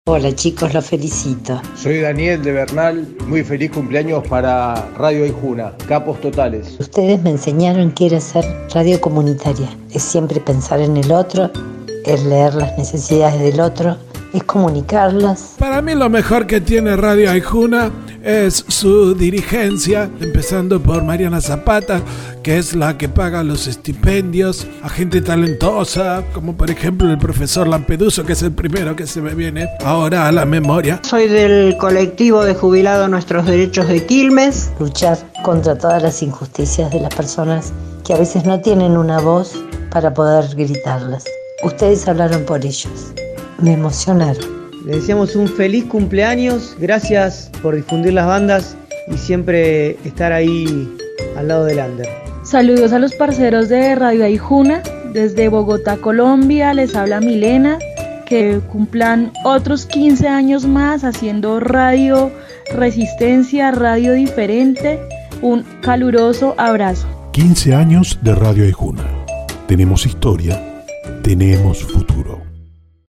Hola chicos, los felicito. Soy Daniel de Bernal, muy feliz cumpleaños para Radio Aijuna, capos totales. Ustedes me enseñaron que era hacer radio comunitaria, es siempre pensar en el otro, es leer las necesidades del otro, es comunicarlas. Para mí lo mejor que tiene Radio Aijuna es su dirigencia, empezando por Mariana Zapata, que es la que paga los estipendios a gente talentosa, como por ejemplo el profesor Lampeduso, que es el primero que se me viene ahora a la memoria. Soy del colectivo de jubilados Nuestros Derechos de Quilmes. Luchar contra todas las injusticias de las personas que a veces no tienen una voz para poder gritarlas. Ustedes hablaron por ellos. Me emocionaron. Le deseamos un feliz cumpleaños, gracias por difundir las bandas y siempre estar ahí al lado del under. Saludos a los parceros de Radio Aijuna, desde Bogotá, Colombia, les habla Milena, que cumplan otros 15 años más haciendo radio resistencia, radio diferente. Un caluroso abrazo. 15 años de Radio Aijuna. Tenemos historia, tenemos futuro.